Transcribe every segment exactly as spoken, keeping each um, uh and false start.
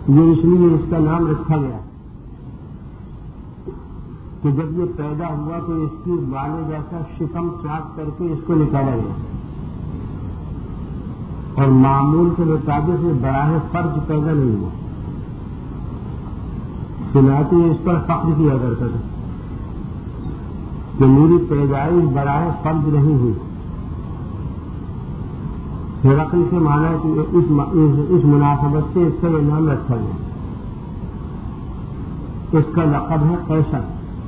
یہ اس لیے اس کا نام رکھا گیا کہ جب یہ پیدا ہوا تو اس کی بالے جیسا شکم چاک کر کے اس کو نکالا گیا، اور معمول کے مطابق یہ براہ فرض پیدا نہیں ہوا، چنانچہ اس پر فخر کیا کرتا تھا کہ میری پیدائش براہ فرض نہیں ہوئی۔ ہرقل سے مانا کہ اس, اس مناسبت سے اس کا یہ نام رکھا گیا۔ اس کا لقب ہے قیصر۔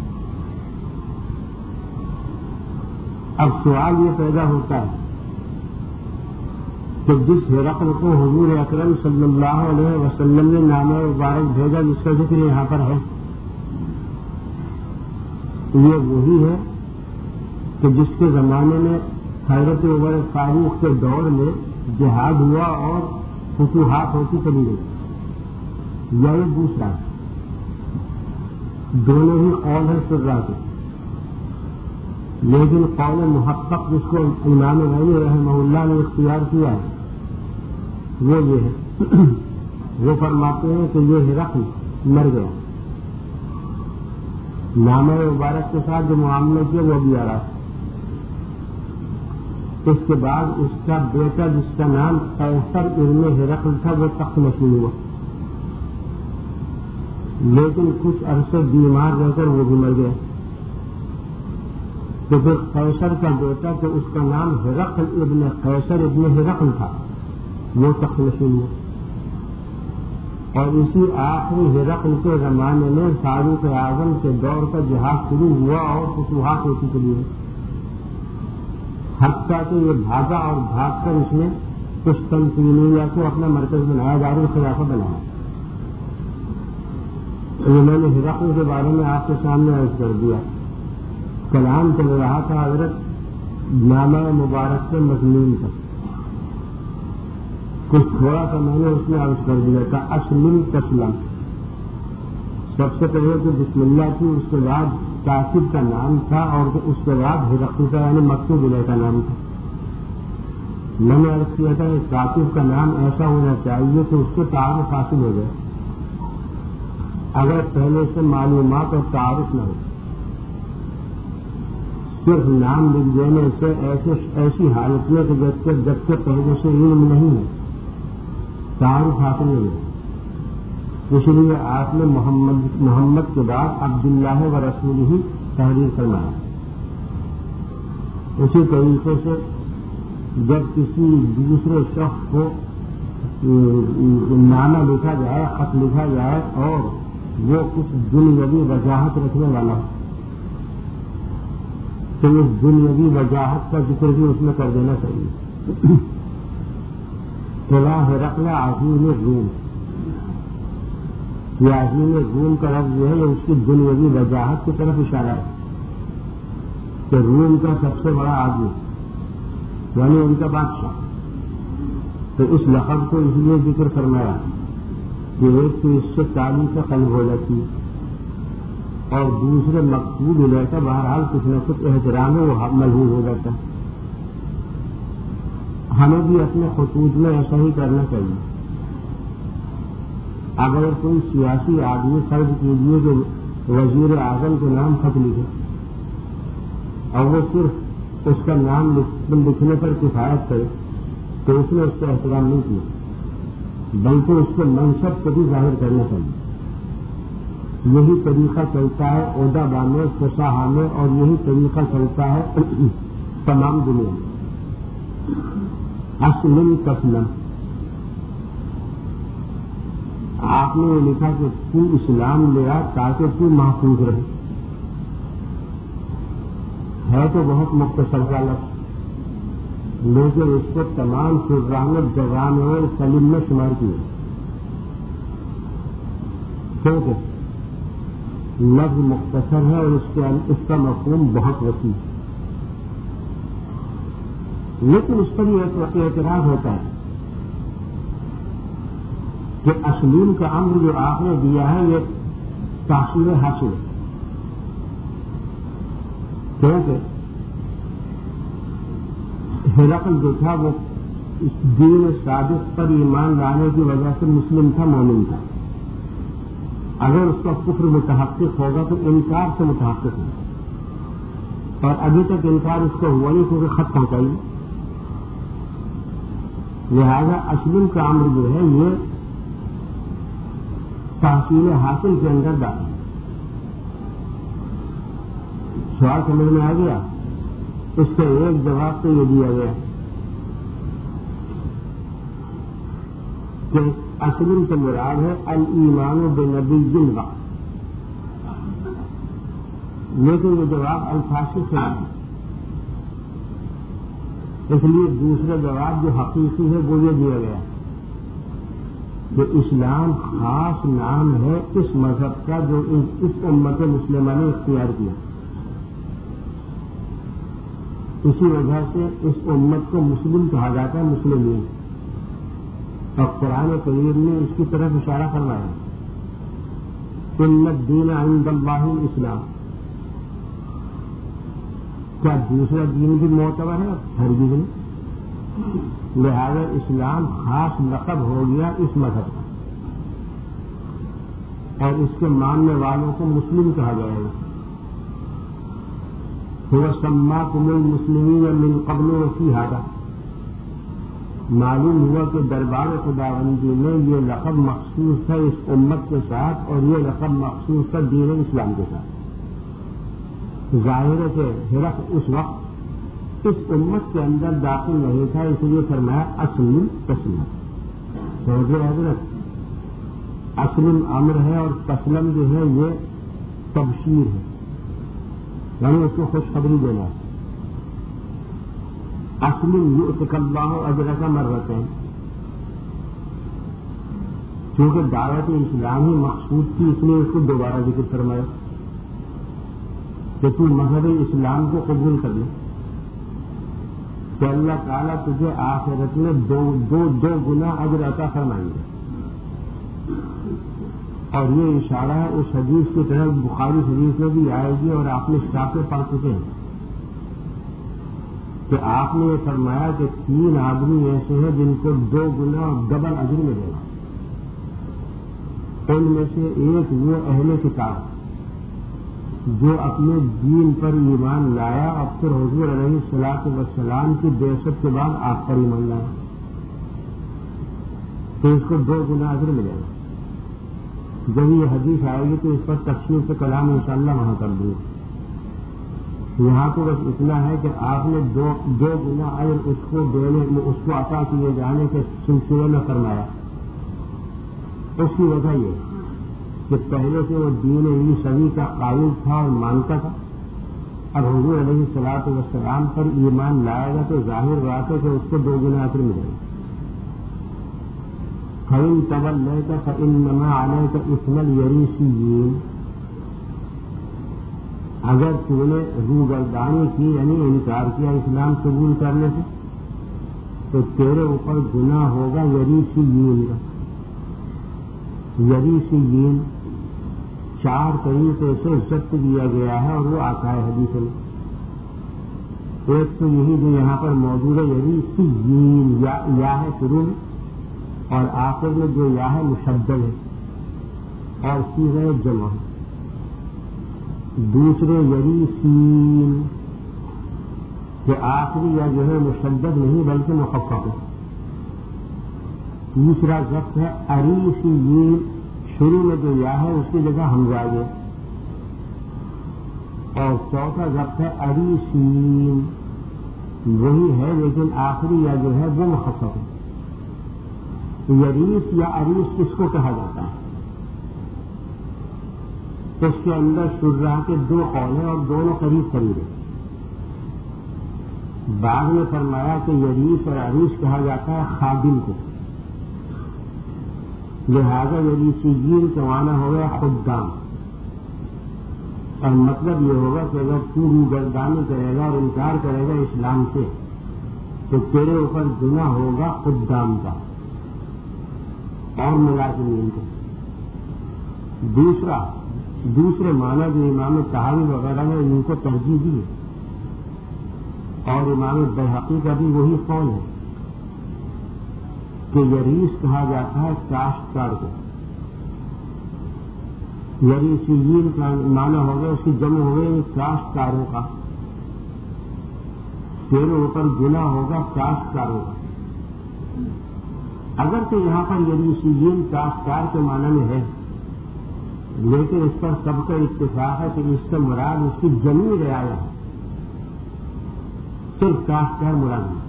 اب سوال یہ پیدا ہوتا ہے کہ جس ہرقل کو حضور اکرم صلی اللہ علیہ وسلم نے نام مبارک بھیجا، جس کا ذکر یہاں پر ہے، یہ وہی ہے کہ جس کے زمانے میں حضرت عمر فاروق کے دور میں جہاد ہوا اور فتوحات ہوتی چلی گئی، یا یہ دوسرا؟ دونوں ہی قول ہے سرا کے، لیکن قول محقق جس کو امام غنی رحمہ اللہ نے اختیار کیا ہے وہ یہ ہے، وہ فرماتے ہیں کہ یہ ہرقل مر گیا، نام مبارک کے ساتھ جو معاملہ کیا وہ بھی آ رہا ہے۔ اس کے بعد اس کا بیٹا جس کا نام قیصر ابن ہرقل تھا وہ تخت نشین ہوا، لیکن کچھ عرصے بیمار رہ کر وہ بھی مر گیا، تو پھر قیصر کا بیٹا تو اس کا نام ہرقل ابن قیصر ابن ہرقل تھا، وہ تخت نشین ہوا۔ اور اسی آخری ہرقل کے زمانے میں فاروق اعظم کے دور کا جہاد شروع ہوا اور فتوحات ہوتی چلی گئی، حتیٰ کہ یہ بھاگا اور بھاگ کر اس نے قسطنطینیہ کو اپنا مرکز بنایا، دارالخلافہ بنایا۔ میں نے ہرقل کے بارے میں آپ کے سامنے عرض کر دیا، کلام چل رہا تھا حضرت نامہ مبارک کے مضمون کا، کچھ تھوڑا سا میں نے اس میں عرض کر دیا تھا، اسلم تسلم، سب سے پہلے تو بسم اللہ تھی، اس کے بعد کاتب کا نام تھا، اور اس کے بعد ہرقل کا یعنی مکتوب الیہ کا نام تھا۔ میں نے عرض کیا تھا کہ کاتب کا نام ایسا ہونا چاہیے کہ اس کو تعارف حاصل ہو جائے، اگر پہلے سے معلومات اور تعارف نہ ہو، صرف نام لکھ دینے سے ایسے ایسی حالت میں کہ جب تک جب تک پہلے سے علم نہیں ہے تعارف حاصل نہیں ہے، اس لیے آپ نے محمد محمد کے بعد عبداللہ و رسول ہی تحریر فرمایا۔ اسی طریقے سے جب کسی دوسرے شخص کو نامہ لکھا جائے، خط لکھا جائے اور وہ کچھ دنیاوی وجاہت رکھنے والا ہو تو اس دنیاوی وجاہت کا ذکر بھی اس میں کر دینا چاہیے۔ ہرقل عظیم روم، یہ عظیم روم کا لفظ جو ہے یہ اس کی دنیاوی وجاہت کی طرف اشارہ ہے کہ روم کا سب سے بڑا آدمی یعنی ان کا بادشاہ، تو اس لقب کو اس لیے ذکر فرمایا کہ ایک تو اس سے تعلیم کا قلب ہو جاتی ہے، اور دوسرے مقصود الیہ کا بہرحال کچھ نہ کچھ احترام ہے وہ ملحوظ ہو جاتا ہے۔ ہمیں بھی اپنے خطوط میں ایسا ہی کرنا چاہیے۔ اگر کوئی سیاسی آدمی فرض کیجیے کہ وزیر اعظم کے نام خط لکھے اور وہ صرف اس کا نام لکھنے پر کفایت کرے تو اس نے اس کا احترام نہیں کیا، بلکہ اس کے منصب کو بھی ظاہر کرنا چاہیے۔ یہی طریقہ چلتا ہے ادبا میں، فصاحہ میں، اور یہی طریقہ چلتا ہے تمام دنیا میں۔ اسلم تسلم، آپ نے یہ لکھا کہ تو اسلام لیا تاکہ تو محفوظ رہے، ہے تو بہت مختصر کا لفظ، لیکن اس کو تمام شرامت جوان اور سلیم میں شمار کیا، کیونکہ لفظ مختصر ہے اور اس کے اس کا مفہوم بہت وسیع ہے، لیکن اس پر یہ اعتراض ہوتا ہے کہ اسلیم کا امر جو آپ نے دیا ہے یہ تحصیل حاصل ہے، کیونکہ ہرقل جو تھا وہ اس دین صادق پر ایمان لانے کی وجہ سے مسلم تھا، مومن تھا، اگر اس کا کفر متحقق ہوگا تو انکار سے متحقق ہوگا، اور ابھی تک انکار اس کا ہوا نہیں کیونکہ خط پہنچائی. لہذا اسلم کا امر جو ہے یہ تحصیل حاصل کے اندر داخل. سوال سمجھ میں آ گیا؟ اس کا ایک جواب تو یہ دیا گیا کہ اسلم سے مراد ہے الایمان بنبی الوقت، لیکن یہ جواب الفاظ سے نہیں. اس لیے دوسرا جواب جو حقیقی ہے وہ یہ دیا گیا کہ اسلام خاص نام ہے اس مذہب کا جو اس امت مسلمہ نے اختیار کیا. اسی وجہ سے اس امت کو مسلم کہا جاتا ہے، مسلمین. اور قرآن کریم نے اس کی طرف اشارہ فرمایا ان الدین عند اللہ الاسلام. کیا دوسرا دین بھی معتبر ہے؟ ہرگز نہیں. لہذا اسلام خاص لقب ہو گیا اس مذہب کا، اور اس کے ماننے والوں کو مسلم کہا جائے گا. هو سماکم المسلمین من قبل وفی ھذا. معلوم ہوا کہ دربار خداوندی میں یہ لقب مخصوص ہے اس امت کے ساتھ، اور یہ لقب مخصوص ہے دین اسلام کے ساتھ. ظاہر ہے کہ ہرقل اس وقت اس امت کے اندر داخل نہیں تھا، اس لیے فرمایا اسلم تسلم. سمجھ رہے حضرت؟ اسلم امر ہے اور تسلم جو ہے یہ تبشیر ہے، یعنی اس کو خوشخبری دینا ہے. اسلم یؤتک اللہ اجرک مرتین. چونکہ دعوت اسلام ہی مقصود تھی اس لیے اس کو دوبارہ ذکر فرمایا کہ تو مذہب اسلام کو قبول کر لے تو اللہ تعالیٰ تجھے آخرت میں دو دو دو گنا اجر عطا فرمائیں گے. اور یہ اشارہ ہے اس حدیث کی طرف بخاری شریف میں بھی آئے گی، اور آپ نے شاپ پڑھ چکے ہیں کہ آپ نے یہ فرمایا کہ تین آدمی ایسے ہیں جن کو دو گنا اور ڈبل اجر ملے گا. ان میں سے ایک وہ اہل کتاب جو اپنے دین پر ایمان لایا اور پھر حضور علیہ الصلوۃ والسلام کی بعثت کے بعد آپ پر ایمان لایا، تو اس کو دو گنا اجر ملے گا. جب یہ حدیث آئے گی تو اس پر تفصیل سے کلام انشاءاللہ وہاں کر دوں. یہاں تو بس اتنا ہے کہ آپ نے دو دو گنا اجر اس کو دینے اس کو عطا کیے جانے کے سلسلے میں فرمایا. اس کی وجہ یہ کہ پہلے سے وہ دین عیسوی کا قائل تھا اور مانتا تھا، اب حضور علیہ الصلوۃ والسلام پر ایمان لائے گا تو ظاہر بات ہے کہ اس کو دو گنا اجر ملے گا. فَإِن تَوَلَّيْتَ فَإِنَّمَا عَلَيْكَ إِثْمُ الْيَرِيثِيِّينَ. اگر تو نے روگردانی کی یعنی انکار کیا اسلام قبول کرنے سے تو تیرے اوپر گناہ ہوگا یریثیین کا. یریثیین چار طریقے سے ضبط دیا گیا ہے اور وہ آتا ہے حدیث میں. ایک تو یہی جو یہاں پر موجود ہے یریثیین، یا, یا ہے شروع میں اور آخر میں جو یا ہے مشدد ہے اور سیغہ جمع ہے. دوسرے یریثین کہ آخری یا جو ہے مشدد نہیں بلکہ مخفف ہے. تیسرا ضبط ہے اریثیین، شروع میں جو یا ہے اس کی جگہ حمزہ ہے. اور چوتھا ضبط ہے اریثین، وہی ہے لیکن آخری یا جو ہے وہ مخفف ہے. یریث یا اریث کس کو کہا جاتا ہے؟ اس کے اندر شرح کے دو قول ہیں اور دونوں قریب قریب ہیں. بعد میں فرمایا کہ یریث اور اریث کہا جاتا ہے خادم کو، لہذا یریثیین کا معنی ہو گیا خدام. اور مطلب یہ ہوگا کہ اگر تو روگردانی کرے گا اور انکار کرے گا اسلام سے تو تیرے اوپر گناہ ہوگا خدام کا اور ملازمین کا. دوسرا دوسرے معنی جو امام طحاوی وغیرہ نے ان کو ترجیح دی اور امام بیہقی کا بھی وہی قول ہے کہ یریث کہا جاتا ہے کاشتکار کو، یریسیین کا معنی ہو گیا، اس کی جمع ہو گئی کاشتکاروں کا، تیرے اوپر گناہ ہوگا کاشتکاروں کا۔ اگرچہ یہاں پر یریسیین کاشتکار کے معنی میں ہے، لیکن اس پر سب کا اتفاق ہے کہ اس سے مراد اس کی جمی رعایا ہے، صرف کاشتکار مراد ہے،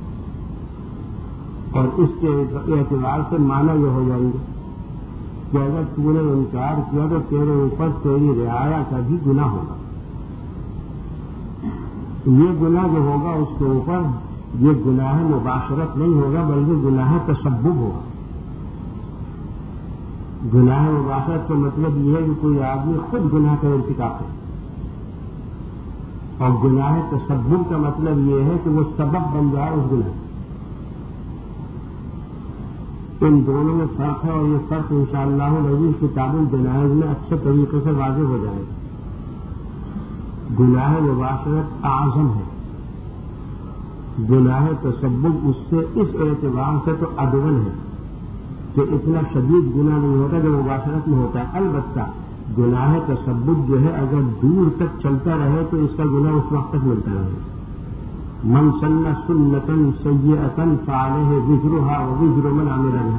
اور اس کے اعتبار سے معنی یہ ہو جائیں گے کہ اگر تو نے انکار کیا تو تیرے اوپر تیری رعایا کا بھی گناہ ہوگا۔ یہ گناہ جو ہوگا اس کے اوپر یہ گناہ مباشرت نہیں ہوگا بلکہ گناہ تسبب ہوگا۔ گناہ مباشرت کا مطلب یہ ہے کہ کوئی آدمی خود گناہ کا ارتکاب کرے، اور گناہ تسبب کا مطلب یہ ہے کہ وہ سبب بن جائے اس گناہ۔ ان دونوں میں فرق ہے، اور یہ فرق انشاءاللہ العزیز کتاب الجنائز میں اچھے طریقے سے واضح ہو جائے گا۔ گناہ مباشرت اعظم ہے، گناہ تسبب اس سے اس اعتبار سے تو ادون ہے کہ اتنا شدید گناہ نہیں ہوتا جو مباشرت میں ہوتا ہے۔ البتہ گناہ تسبب جو ہے اگر دور تک چلتا رہے تو اس کا گناہ اس وقت تک ملتا رہے۔ من سن سنتا سیئتا فعلیہ وزرھا ووزر من عمل بہا،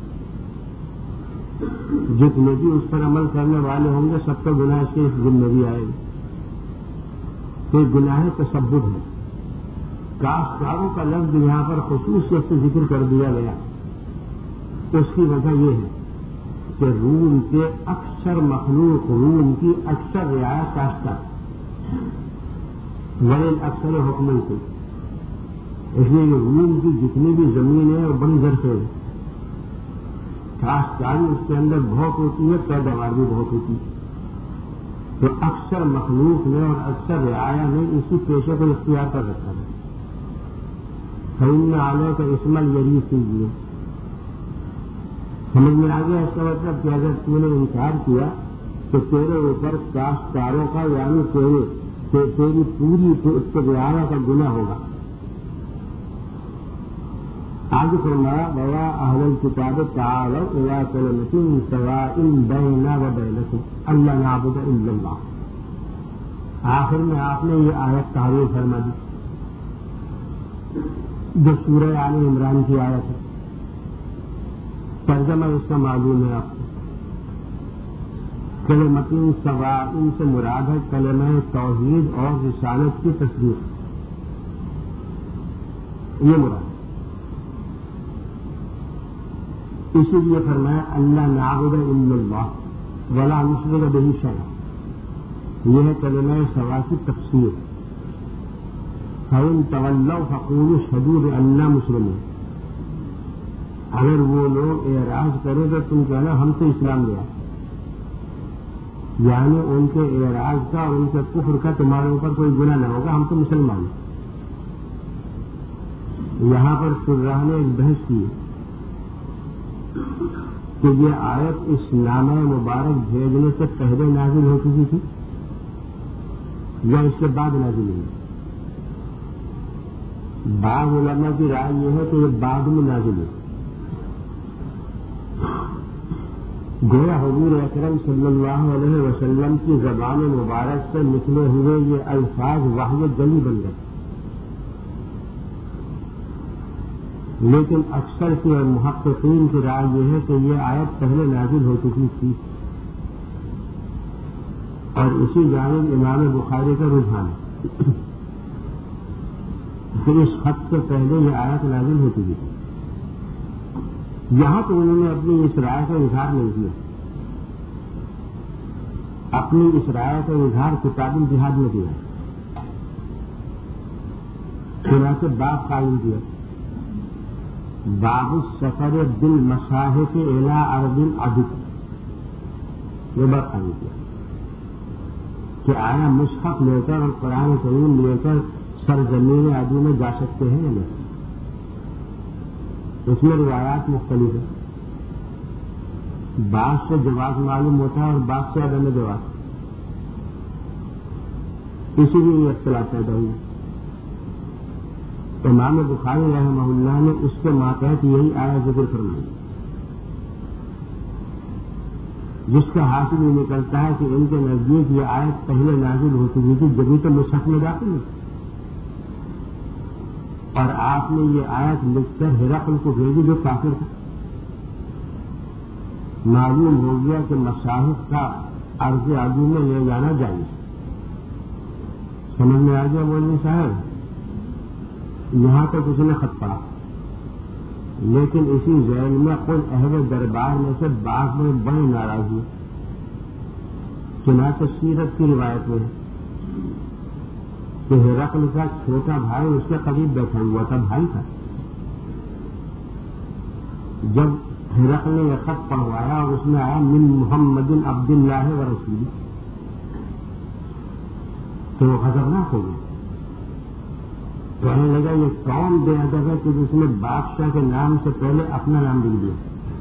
جتنے بھی اس پر عمل کرنے والے ہوں گے سب کا گناہ اس کے ذمہ بھی آئے گا۔ تو گناہ تسبب ہے۔ کاشتکاروں کا لفظ یہاں پر خصوصیت سے ذکر کر دیا گیا، اس کی وجہ یہ ہے کہ روم کے اکثر مخلوق، روم کی اکثر رعایت کاشتکار ولیل اکثر حکمن کو، اس لیے روم کی جتنی بھی زمین ہے وہ بڑی زرخیز ہے، کاشتکاری اس کے اندر بہت ہوتی ہے، پیداوار بھی بہت ہوتی ہے، تو اکثر مخلوق نے اور اکثر رعایا نے اسی پیشے کو اختیار کر رکھا ہے۔ فإن عليك اسم اليريثي، سمجھ میں آ گیا اس کا مطلب کہ اگر تم نے انکار کیا تو تیرے اوپر کاشتکاروں کا یعنی تیرے تیری پوری رعایا کا گناہ ہوگا۔ آگے فرمایا بیا اہل الکتاب تعالوا الی کلمۃ سواء بیننا وبینکم الا نعبد الا اللہ۔ آخر میں آپ نے یہ آیت تعریف فرما دی جو سورہ آل عمران کی آیت ہے۔ ترجمہ اس کا معلوم ہے آپ کو، کلمۃ سواء سے مراد ہے کلمہ توحید اور رسالت کی تصدیق، یہ مراد۔ اسی لیے فرمایا اللہ نعبد الا اللہ ولا نشرک بہ شیئا، یہ ہے کلمہ سوا کی تفسیر۔ فإن تولوا فقولوا اشهدوا بأننا مسلمون، اگر وہ لوگ اعراض کریں تو تم کہنا ہم سے اسلام لیا، یعنی ان کے اعراض کا اور ان کے کفر کا تمہارے اوپر کوئی گناہ نہ ہوگا، ہم تو مسلمان ہیں۔ یہاں پر شرح نے ایک بحث کی کہ یہ آیت اس نامہ مبارک بھیجنے سے پہلے نازل ہو چکی تھی یا اس کے بعد نازل ہوئی۔ بعض علماء کی رائے یہ ہے کہ یہ بعد میں نازل ہوئی۔ گویا حضور اکرم صلی اللہ علیہ وسلم کی زبان مبارک سے نکلے ہوئے یہ الفاظ وحی جلی بن گئے، لیکن اکثر کی اور محققین کی رائے یہ ہے کہ یہ آیت پہلے نازل ہو چکی تھی، اور اسی جانب امام بخاری کا رجحان ہے کہ اس خط سے پہلے یہ آیت نازل ہو چکی تھی۔ یہاں تو انہوں نے اپنی اس رائے کا اظہار نہیں کیا، اپنی اس رائے کا اظہار کتاب الجہاد میں کیا، چنانچہ باب قائم کیا، باب السفر بالمصاحف الی ارض العدو، یہ بات قائم کیا کہ آیا مصحف لے کر اور قرآن کریم لے کر سرزمین عدو میں جا سکتے ہیں یا نہیں۔ اس میں روایات مختلف ہیں، بعض سے جواز معلوم ہوتا ہے اور بعض سے عدم جواز، اسی لیے یہ اختلاف پیدا ہوئی۔ امام بخاری رحمہ اللہ نے اس کے ماتحت یہی آیا ذکر فرمائی۔ جس کا حاصل یہ نکلتا ہے کہ ان کے نزدیک یہ آیت پہلے نازل ہو چکی تھی جبھی تو مصحف میں داخل ہے، اور آپ نے یہ آیت لکھ کر ہرقل کو بھیجی جو کافر تھا۔ معلوم ہو گیا کہ مصاحف کا عرض عظیم میں لے جانا جائز۔ سمجھ میں آ گیا مولوی صاحب؟ یہاں تک اس نے خط پڑھا، لیکن اسی ذیل میں خود اہل دربار میں سے بعض میں بڑی ناراضی، چنانچہ سیرت کی روایت میں کہ ہرقل کا چھوٹا بھائی اس کے قریب بیٹھا ہوا تھا، بھائی تھا۔ جب ہرقل نے یہ خط پڑھوایا اور اس میں آیا من محمد عبد اللہ و رسول، تو وہ خطرناک ہو گیا۔ کہنے لگا یہ کون بے ادب ہے کہ جس نے بادشاہ کے نام سے پہلے اپنا نام لکھ دیا۔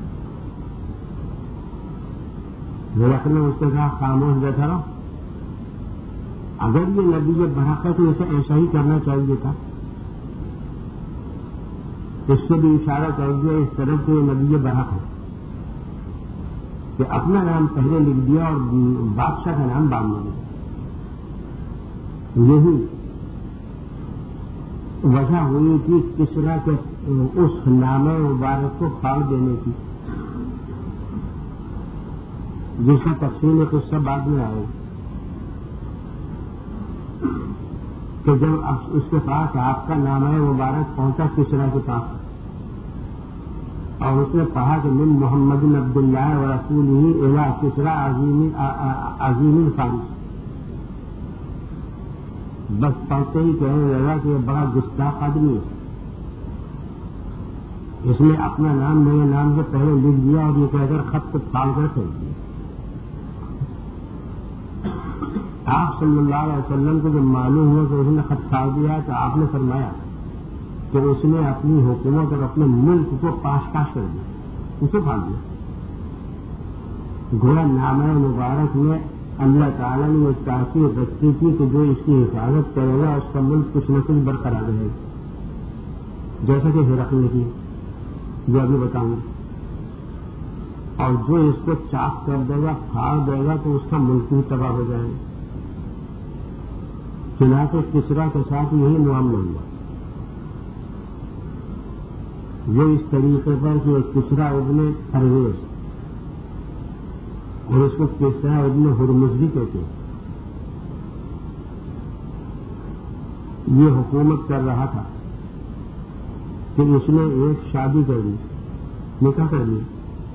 ہرقل نے اس سے کہا خاموش بیٹھا رہو، اگر یہ نبی برحق ہے تو اسے ایسا ہی کرنا چاہیے تھا۔ اس سے بھی اشارہ کر دیا اس طرح سے یہ نبی برحق ہے کہ اپنا نام پہلے لکھ دیا اور بادشاہ کا نام بعد میں لکھ دیا۔ یہی وجہ ہوئی تھی کسرا کے اس نام مبارک کو پھاڑ دینے کی، جس کا تقسیم قصہ بعد میں آئے کہ جب اس کے پاس آپ کا نام مبارک پہنچا کسرا کے پاس اور اس نے کہا کہ من محمد عبد اللہ و رسولہ الی کسرا عظیم الفارس، بس پڑھتے ہی کہنے لگا کہ یہ بڑا گستاخ آدمی ہے، اس نے اپنا نام میرے نام سے پہلے لکھ دیا اور یہ کہہ کر خط کو پھاڑ کر پھینک دیا۔ آپ صلی اللہ علیہ وسلم کو جب معلوم ہوا کہ اس نے خط پھاڑ دیا تو آپ نے فرمایا کہ اس نے اپنی حکومت اور اپنے ملک کو پاش پاش کر دیا، اسے پھاڑ دیا۔ گویا نامہ مبارک میں اللہ تعالیٰ نے ایک تاثیر رکھی تھی کہ جو اس کی حفاظت کرے گا اس کا ملک کچھ نہ کچھ برقرار رہے گا، جیسا کہ ہرقل نے کی جو ابھی بتاؤں گا، اور جو اس کو چاک کر دے گا پھاڑ دے گا تو اس کا ملک بھی تباہ ہو جائے گا۔ چنانچہ کسرا کے ساتھ یہی معاملہ ہوا، وہ اس طریقے پر کہ کسرا ابن پرویز اور اس کو کسرا ابن ہرمز بھی کہتے ہیں، یہ حکومت کر رہا تھا کہ اس نے ایک شادی کر دی، نکاح کر دی،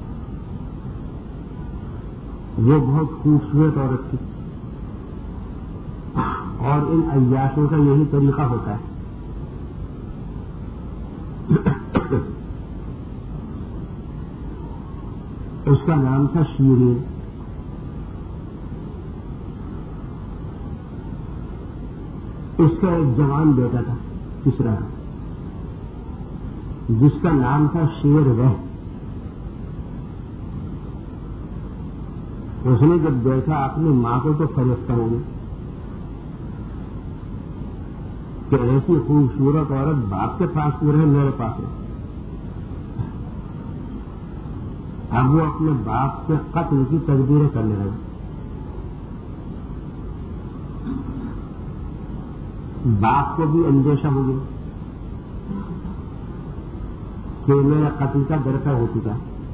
وہ بہت خوبصورت عورت تھی، اور ان عیاشوں کا یہی طریقہ ہوتا ہے۔ اس کا نام تھا شیرین۔ اس کا ایک جوان بیٹا تھا کسرا، جس کا نام تھا شیر رہ۔ اس نے جب دیکھا اپنی ماں کو تو فرشتہ ہوگی کہ ایسی خوبصورت عورت باپ کے پاس میں رہے میرے پاس ہے۔ اب وہ اپنے باپ کے قتل کی تدبیریں کرنے لگے۔ باپ کو بھی اندیشہ ہو گیا کہ میرا قتل کا درپے ہو چکا،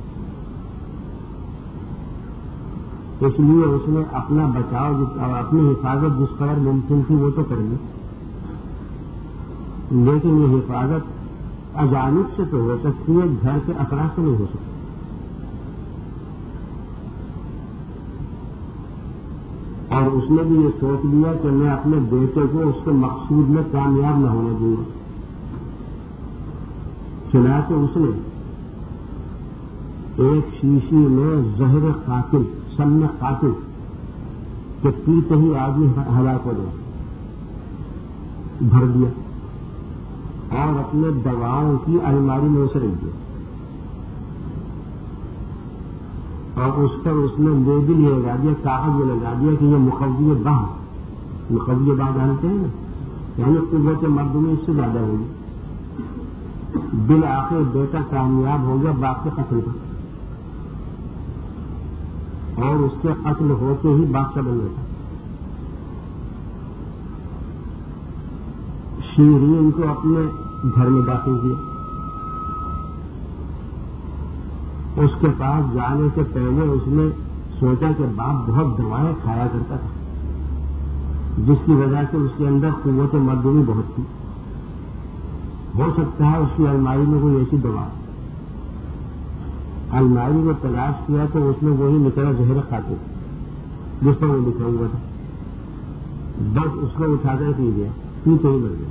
اس لیے اس نے اپنا بچاؤ اور اپنی حفاظت جس قدر ممکن تھی وہ تو کر لی، لیکن یہ حفاظت اجانب سے تو ہو سکتی ہے، گھر کے افراد سے نہیں ہو سکتی۔ اور اس نے بھی یہ سوچ لیا کہ میں اپنے بیٹے کو اس کے مقصود میں کامیاب نہ ہونے دوں گا، چنانچہ اس نے ایک شیشی میں زہر قاتل سم قاتل کہ پیتے ہی آدمی ہلاک ہو جائے بھر دیا اور اپنے دواؤں کی الماری میں اسے رکھ دیا، اور اس پر اس نے لیبل یہ لگا دیا، کاغذ یہ لگا دیا کہ یہ مقوی باہ، مقوی باہ جانتے ہیں نا، یعنی قوت مردمی اس سے زیادہ ہوگی۔ بالآخر بیٹا کامیاب ہو گیا باپ کے قتل پر۔ اور اس کے قتل ہوتے ہی بادشاہ بن گیا. شیرین کو اپنے گھر میں داخل کیا. اس کے پاس جانے سے پہلے اس نے سوچا کہ باپ بہت دوائیں کھایا کرتا تھا، جس کی وجہ سے اس کے اندر قوت مردمی بہت تھی. ہو سکتا ہے اس کی الماری میں کوئی ایسی دوا. الماری کو تلاش کیا تو اس نے وہی نکلا زہر کھاتے جس پر وہ لکھا ہوا تھا. بس اس کو اٹھا کر پی گیا، پیتے ہی مر گیا.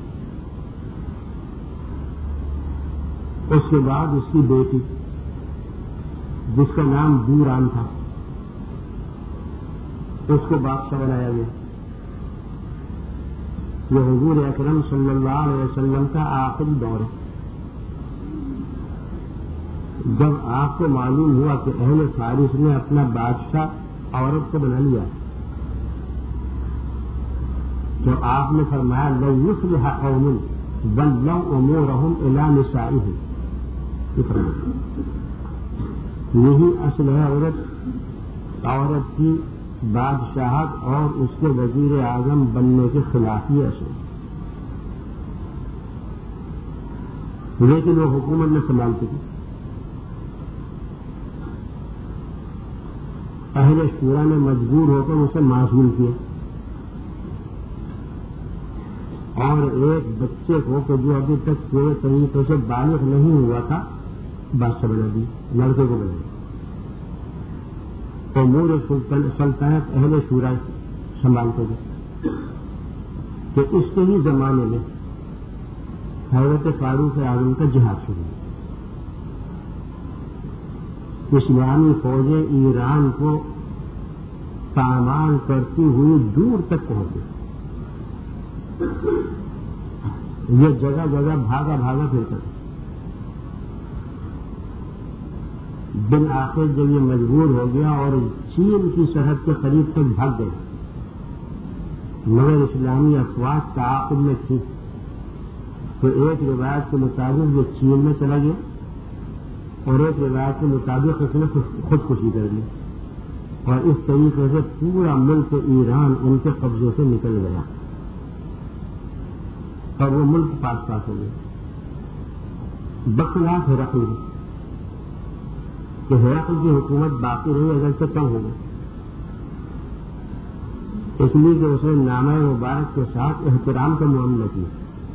اس کے بعد اس کی بیٹی جس کا نام بوران تھا اس کو بادشاہ بنایا گیا. یہ حضور اکرم صلی اللہ علیہ وسلم کا آخری دور ہے. جب آپ کو معلوم ہوا کہ اہل فارس نے اپنا بادشاہ عورت کو بنا لیا تو آپ نے فرمایا لو یصلح قوم ولوا امورهم الى نسائهم. یہی اصل ہے عورت عورت کی بادشاہت اور اس کے وزیر اعظم بننے کے خلاف ہی اصل. لیکن وہ حکومت میں سنبھالتی تھی. اہل شورا نے مجبور ہو کر اسے معزول کیا اور ایک بچے کو کہ جو ابھی تک پورے طریقے سے بالغ نہیں ہوا تھا بادشاہ بنا دی، لڑکے کو بنا دیا. امور سلطنت اہل شورا سنبھالتے تھے. کہ اس کے ہی زمانے میں حضرت فاروق اعظم کا جہاد شروع. اسلامی فوجیں ایران کو پامال کرتی ہوئی دور تک پہنچ گئی. یہ جگہ جگہ بھاگا بھاگا پھرتا تھا. بالآخر جب یہ مجبور ہو گیا اور چین کی سرحد کے قریب تک بھاگ گئے مگر اسلامی افواج تعاقب میں تھی تو ایک روایت کے مطابق یہ چین میں چلا گیا اور ایک روایت کے مطابق اس نے خودکشی کر لی اور اس طریقے سے پورا ملک ایران ان کے قبضے سے نکل گیا اور وہ ملک پاس پاس ہو گیا. بخلاف ہرقل کہ ہرقل کی حکومت باقی رہی اگرچہ کم ہو گئی اس لیے کہ اس نے نامہ مبارک کے ساتھ احترام کا معاملہ کیا.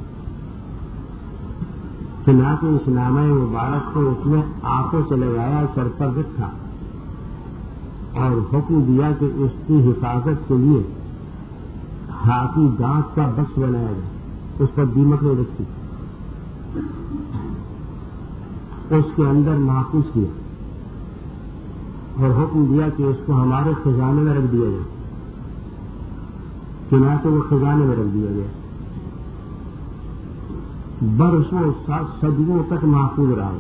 چنانچہ اس نامہ مبارک کو اس نے آنکھوں سے لگایا، سر پر رکھا اور حکم دیا کہ اس کی حفاظت کے لیے ہاتھی دانت کا بکس بنایا گیا. اس پر دیمک نہیں رکھی، اس کے اندر محفوظ کیا اور حکم دیا کہ اس کو ہمارے خزانے میں رکھ دیا جائے. چنانچہ وہ خزانے میں رکھ دیا گیا. برسوں صدیوں تک محفوظ رہا.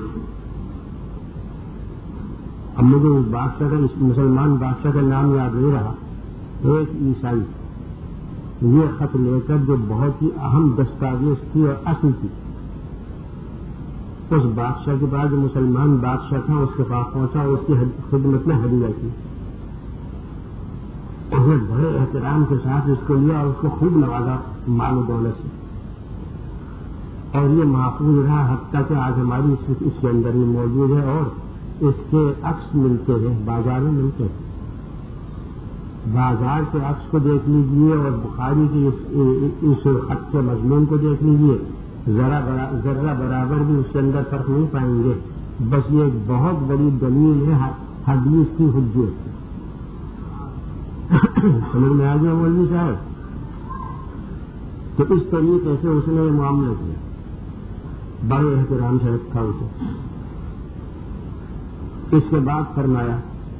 اب مجھے اس بادشاہ کا مسلمان بادشاہ کا نام یاد نہیں رہا. ایک عیسائی یہ خط لے کر جو بہت ہی اہم دستاویز تھی اور اصل تھی اس بادشاہ کے بعد جو مسلمان بادشاہ تھا اس کے پاس پہنچا اور اس کی خدمت میں ہدیہ کی. اس نے بڑے احترام کے ساتھ اس کو لیا اور اس کو خوب نوازا مال و دولت سے اور یہ محفوظ رہا حتیٰ کہ آج ہماری اس کے اندر ہی موجود ہے اور اس کے عکس ملتے ہیں، بازار میں ملتے ہیں. بازار کے عکس کو دیکھ لیجیے اور بخاری کی اس خط کے مضمون کو دیکھ لیجیے، ذرا ذرہ برابر بھی اس کے اندر فرق نہیں پائیں گے. بس یہ ایک بہت بڑی دلیل ہے حدیث کی حجت. سمجھ میں آ گیا مولوی صاحب؟ تو اس طریقے سے اس نے یہ معاملہ کیا، بڑے احترام سے رکھا اسے. اس کے بعد فرمایا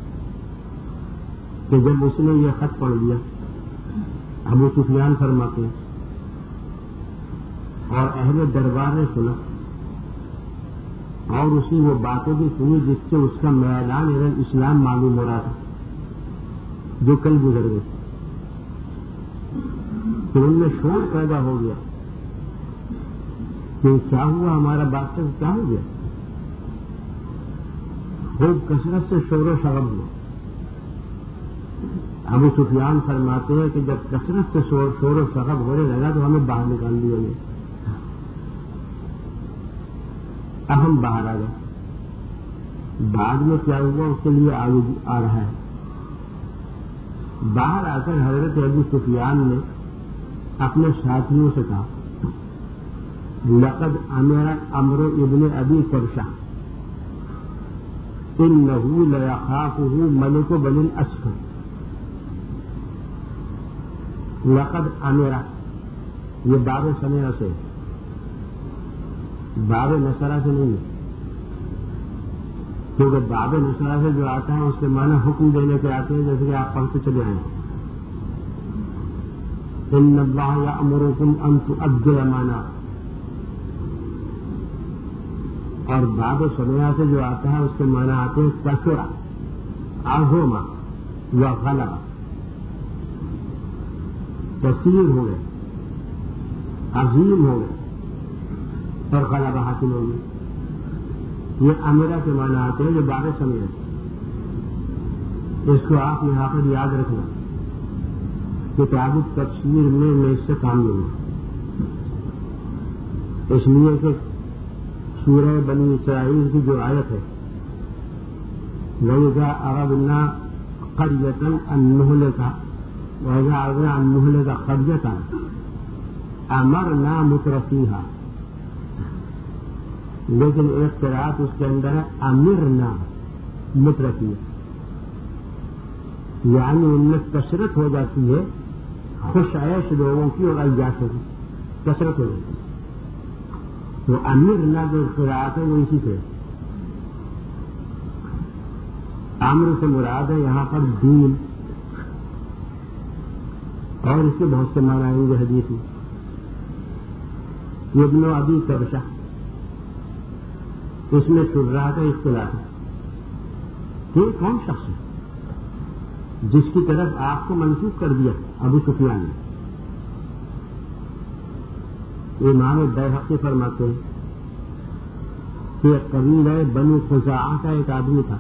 کہ جب اس نے یہ خط پڑھ لیا ابو سفیان فرماتے اور اہل دربار نے سنا اور اسی وہ باتیں بھی سنی جس سے اس کا میدان اعلان اسلام معلوم ہو رہا تھا جو کل گزر گئے. تو ان میں شور پیدا ہو گیا کہ کیا ہوا، ہمارا بادشاہ کیا ہو گیا. خوب کثرت سے شور و شغب ہوا. ابو سفیان فرماتے ہیں کہ جب کثرت سے شور شور و شغب ہونے لگا تو ہمیں باہر نکال دیا گیا. اب ہم باہر آ گئے. بعد میں کیا ہوا اس کے لیے آگے آ رہا ہے. باہر آ کر حضرت ابو سفیان نے اپنے ساتھیوں سے کہا لقد امر امر ابن ابی قبشہ انه لیخافه ملک بنی الاسفر. لقد امر یہ باب سمیع سے باب نصرہ سے نہیں ہے، کیونکہ باب نصرہ سے جو آتا ہے اس کے معنی حکم دینے کے آتے ہیں، جیسے کہ آپ پڑھتے چلے آئے ہیں ان اللہ یأمرکم ان تؤدوا الامانات. اور باب سمیع سے جو آتا ہے اس کے معنی آتے ہیں کثرہ، عظم و غلبہ. کثیر ہو گئے، عظیم ہو گئے اور غلبہ حاصل ہو گئے. یہ امرہ کے معنی آتے ہیں جو باب سمیع. اس کو آپ نے یہاں پر یاد رکھنا. کتاب تفسیر میں میں اس سے کام لوں گا، اس لیے کہ سورہ بنی اسرائیل کی جو آیت ہے وَإِذَا أَرَدْنَا قَرْيَةً أَن نُهْلِكَهَا وَإِذَا أَرَدْنَا أَن نُهْلِكَ قَرْيَةً أَمَرْنَا مُتْرَفِيهَا. لیکن ایک قرأت اس کے اندر ہے امرنا مترفیہ، یعنی ان میں کثرت ہو جاتی ہے خوش عیش لوگوں کی اور عیاشوں کی کثرت ہو جاتی ہے. تو امرنا جو قرأت ہے وہ اسی سے. امر سے مراد ہے یہاں پر دین، اور اس کے بہت سے معنی آئیں گے حدیث میں. ابن ابی قبشہ اس میں شرح کا اختلاف ہے کہ کون شخص ہے جس کی طرف آپ کو منسوخ کر دیا ابو سفیان نے. امام بیہقی فرماتے ہیں کہ قبیلہ بنو خزاعہ کا ایک آدمی تھا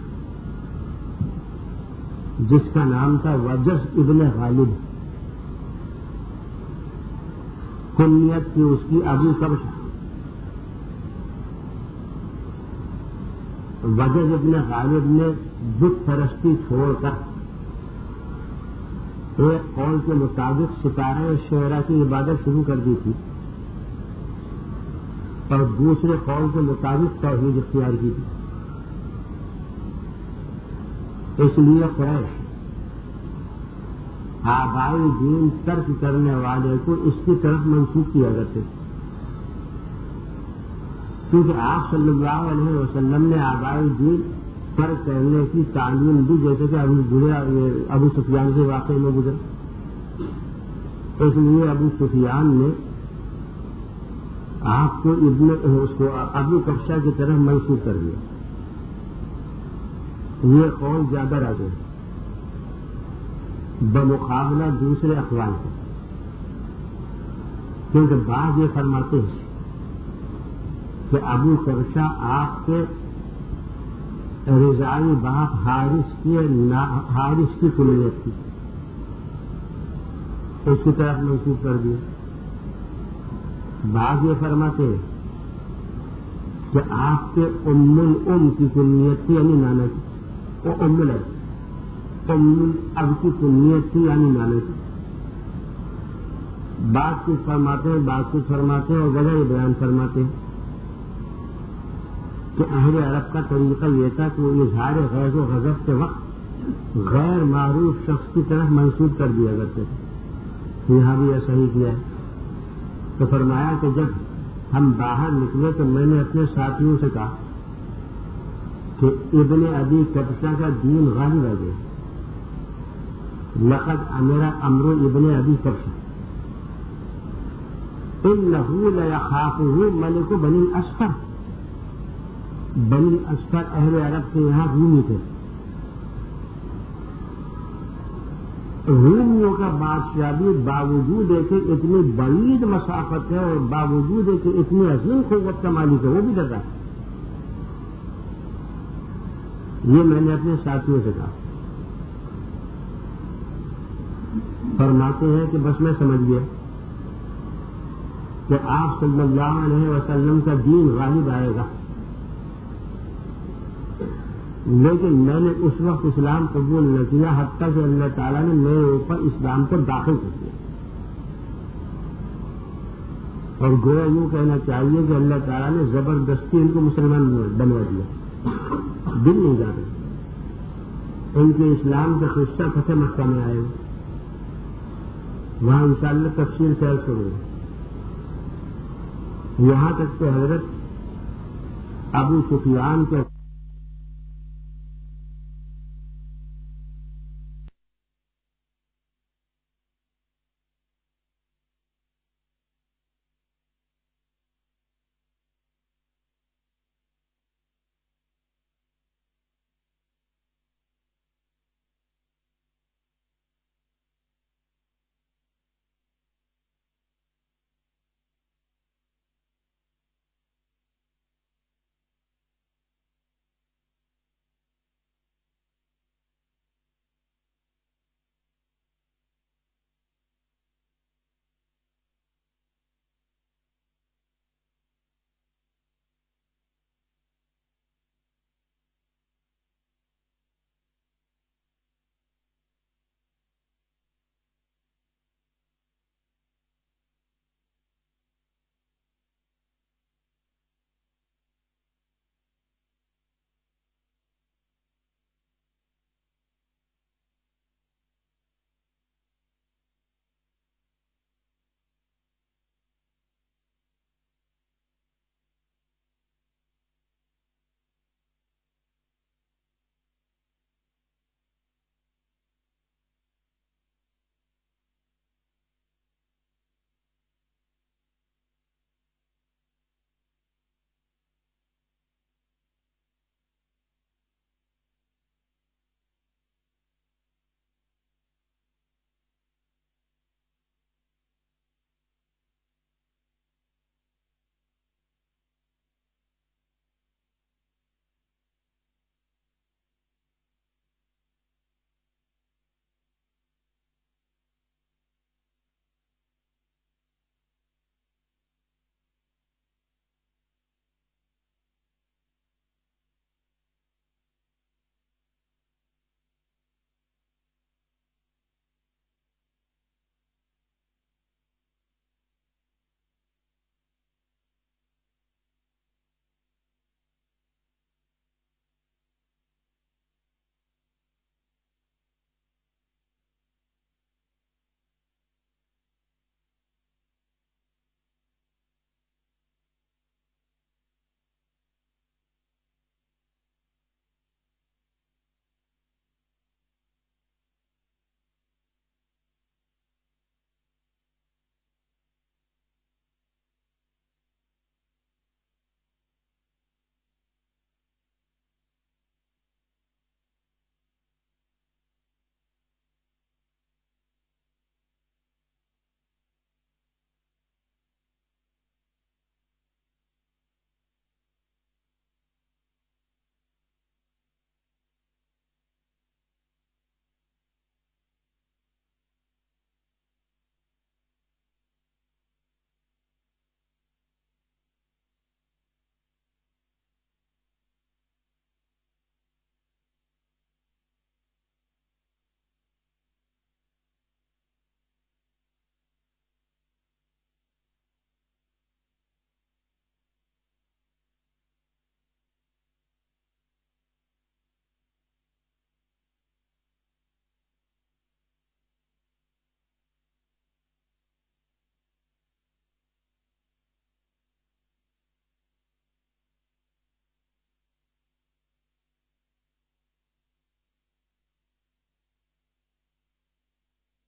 جس کا نام تھا وجز ابن غالب. کنیت کی اس کی ابو قبشہ. وجز ابن غالب نے بت پرستی چھوڑ کر ایک قول کے مطابق ستارہ شعرا کی عبادت شروع کر دی تھی اور دوسرے قول کے مطابق توحید اختیار کی تھی. اس لیے قریش آبائی دین ترک کرنے والے کو اس کی طرف منسوخ کیا کرتے، کیونکہ آپ صلی اللہ علیہ وسلم نے آبائی دین ترک کرنے کی تعلیم دی، جیسے کہ ابو ابو سفیان کے واقعے میں گزر. اس لیے ابو سفیان نے آپ کو ابن اس کو ابو قبشہ کی طرف منسوخ کر دیا. یہ قول زیادہ راجع ہے بمقابلہ دوسرے اقوال کے، کیونکہ بعض یہ فرماتے ہیں کہ ابو قبشہ آپ کے رضائی باپ حارث کی حارث کی کنیت تھی، اس کی طرف منسوخ کر دیا. بعض یہ فرماتے ہیں کہ آپ کے ام الام کی کنیت تھی یعنی نانا کی، وہ ام الاب ام الاب کی کنیت تھی یعنی نانا کی. بعض کچھ فرماتے ہیں بعض کچھ فرماتے ہیں اور وجہ بیان فرماتے ہیں کہ اہل عرب کا طریقہ یہ تھا کہ وہ اظہار غیظ و غضب کے وقت غیر معروف شخص کی طرف منسوخ کر دیا کرتے تھے. یہاں بھی ایسا ہی کیا ہے. تو فرمایا کہ جب ہم باہر نکلے تو میں نے اپنے ساتھیوں سے کہا کہ ابن ابی قبشہ کا دین غالب آ گیا. لقد امر امر ابن ابی قبشہ انه لیخافه ملک بنی الاسفر. بنی الاسفر اہل عرب کے یہاں رومی تھے. رومیوں کا بادشاہ بھی باوجود ہے کہ اتنی بعید مسافت ہے اور باوجود ہے کہ اتنی عظیم قوت کا مالک ہے وہ بھی ڈرتا ہے. یہ میں نے اپنے ساتھیوں سے کہا. فرماتے ہیں کہ بس میں سمجھ گیا کہ آپ صلی اللہ علیہ وسلم کا دین غالب آئے گا، لیکن میں نے اس وقت اسلام قبول نہ کیا حتیٰ کہ اللہ تعالیٰ نے میرے اوپر اسلام کو داخل کر دیا۔ اور گویا یوں کہنا چاہیے کہ اللہ تعالیٰ نے زبردستی ان کو مسلمان بنوا دیا، دل نہیں جانے۔ ان کے اسلام کا قصہ فتح مکہ میں آئے، وہاں انشاءاللہ تفصیل سیر کروں، یہاں تک کہ حضرت ابو سفیان کے